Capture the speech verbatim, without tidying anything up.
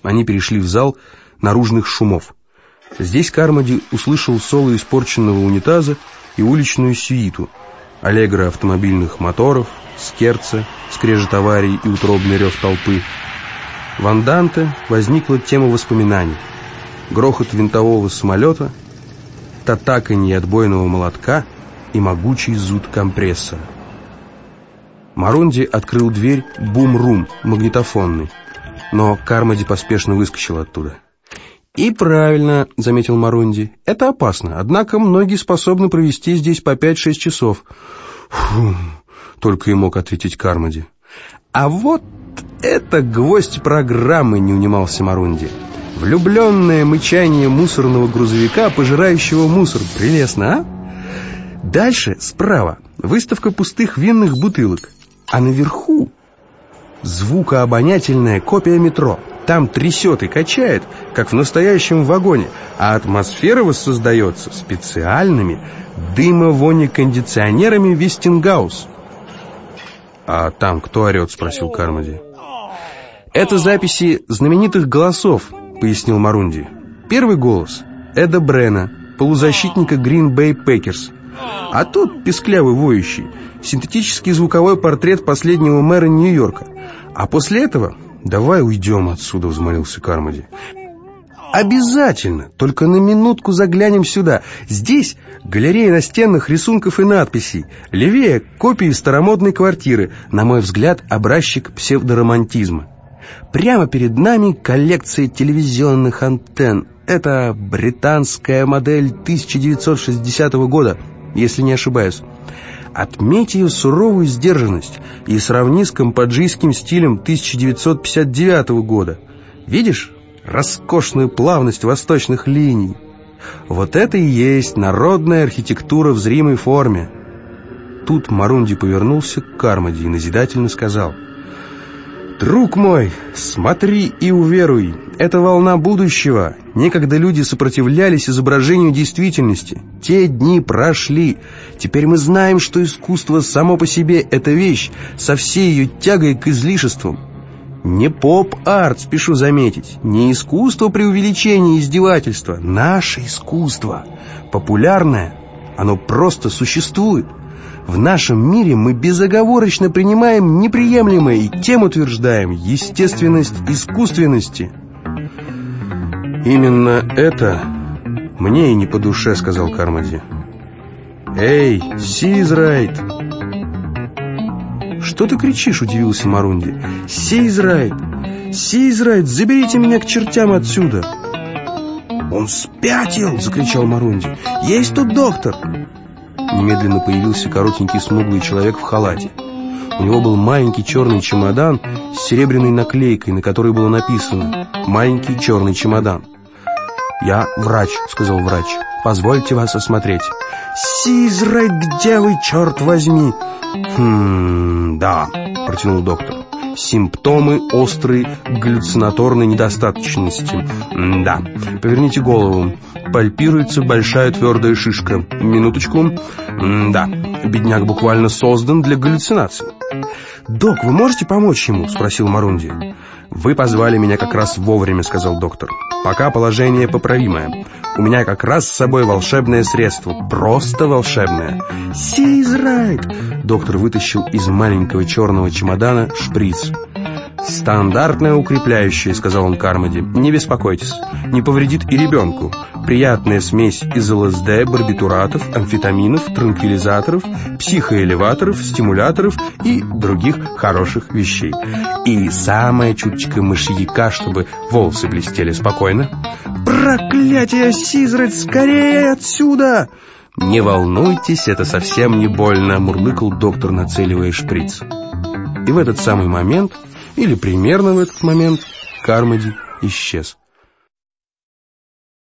Они перешли в зал наружных шумов. Здесь Кармоди услышал соло испорченного унитаза и уличную сюиту, аллегро автомобильных моторов, скерца, скрежет аварий и утробный рев толпы. В анданте возникла тема воспоминаний. Грохот винтового самолета, татаканье отбойного молотка и могучий зуд компрессора. Марунди открыл дверь бум-рум, магнитофонный, но Кармоди поспешно выскочил оттуда. «И правильно», — заметил Марунди, — «это опасно, однако многие способны провести здесь по пять-шесть часов». «Фу», — только и мог ответить Кармоди. «А вот это гвоздь программы», — не унимался Марунди. «Влюбленное мычание мусорного грузовика, пожирающего мусор. Прелестно, а? Дальше, справа, выставка пустых винных бутылок, а наверху звукообонятельная копия метро. Там трясет и качает, как в настоящем вагоне, а атмосфера воссоздается специальными дымовонекондиционерами Вестингаус». «А там кто орет?» — спросил Кармоди. «Это записи знаменитых голосов», — пояснил Марунди. «Первый голос — Эда Брена, полузащитника Green Bay Packers. А тот, песклявый воющий, синтетический звуковой портрет последнего мэра Нью-Йорка. А после этого...» «Давай уйдем отсюда», — взмолился Кармоди. «Обязательно, только на минутку заглянем сюда. Здесь галерея настенных рисунков и надписей. Левее копии старомодной квартиры, на мой взгляд, образчик псевдоромантизма. Прямо перед нами коллекция телевизионных антенн. Это британская модель тысяча девятьсот шестидесятого года, если не ошибаюсь. Отметь ее суровую сдержанность и сравни с камбоджийским стилем тысяча девятьсот пятьдесят девятого года. Видишь роскошную плавность восточных линий? Вот это и есть народная архитектура в зримой форме». Тут Марунди повернулся к Кармоди и назидательно сказал: «Друг мой, смотри и уверуй, это волна будущего. Некогда люди сопротивлялись изображению действительности. Те дни прошли. Теперь мы знаем, что искусство само по себе — это вещь со всей ее тягой к излишествам. Не поп-арт, спешу заметить, не искусство преувеличения и издевательства. Наше искусство, популярное, оно просто существует. В нашем мире мы безоговорочно принимаем неприемлемое и тем утверждаем естественность искусственности». «Именно это мне и не по душе», — сказал Кармоди. «Эй, Сизрайт!» «Что ты кричишь?» — удивился Марунди. «Сизрайт! Сизрайт! Заберите меня к чертям отсюда!» «Он спятил!» — закричал Марунди. «Есть тут доктор!» Немедленно появился коротенький смуглый человек в халате. У него был маленький черный чемодан с серебряной наклейкой, на которой было написано «Маленький черный чемодан». «Я врач», — сказал врач. «Позвольте вас осмотреть». «Сизрайт, где вы, черт возьми?» «Хм, да», — протянул доктор. «Симптомы острой галлюцинаторной недостаточности. Да, поверните голову. Пальпируется большая твердая шишка. Минуточку. Да, бедняк буквально создан для галлюцинаций». «Док, вы можете помочь ему?» — спросил Марунди. «Вы позвали меня как раз вовремя», — сказал доктор. «Пока положение поправимое. У меня как раз с собой волшебное средство. Просто волшебное». «Сизрайт!» — доктор вытащил из маленького черного чемодана шприц. «Стандартное укрепляющее», — сказал он Кармоди. «Не беспокойтесь, не повредит и ребенку. Приятная смесь из ЛСД, барбитуратов, амфетаминов, транквилизаторов, психоэлеваторов, стимуляторов и других хороших вещей. И самая чуточка мышьяка, чтобы волосы блестели спокойно». «Проклятие, Сизрайт, скорее отсюда!» «Не волнуйтесь, это совсем не больно», — мурлыкал доктор, нацеливая шприц. И в этот самый момент, или примерно в этот момент, Кармоди исчез.